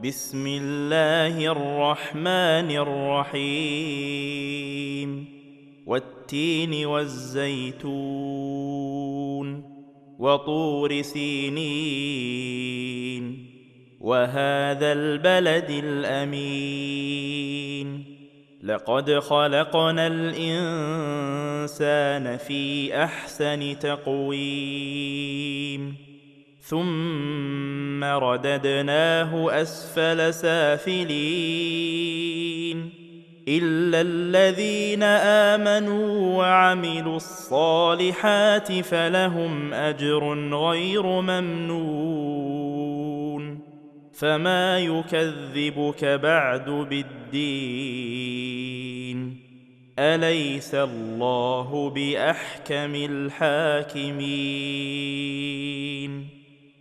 بسم الله الرحمن الرحيم والتين والزيتون وطور سينين وهذا البلد الأمين لقد خلقنا الإنسان في أحسن تقويم ثم رددناه أسفل سافلين إلا الذين آمنوا وعملوا الصالحات فلهم أجر غير ممنون فما يكذبك بعد بالدين أليس الله بأحكم الحاكمين